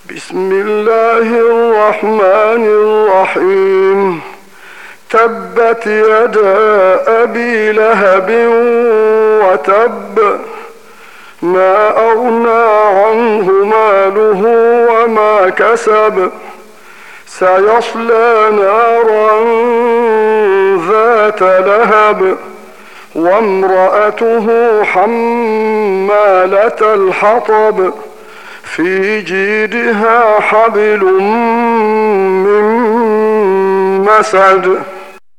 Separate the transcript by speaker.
Speaker 1: بسم الله الرحمن الرحيم. تبت يدا أبي لهب وتب، ما أغنى عنه ماله وما كسب، سيصلى نارا ذات لهب، وامرأته حمالة الحطب، في جيدها حبل من مسد.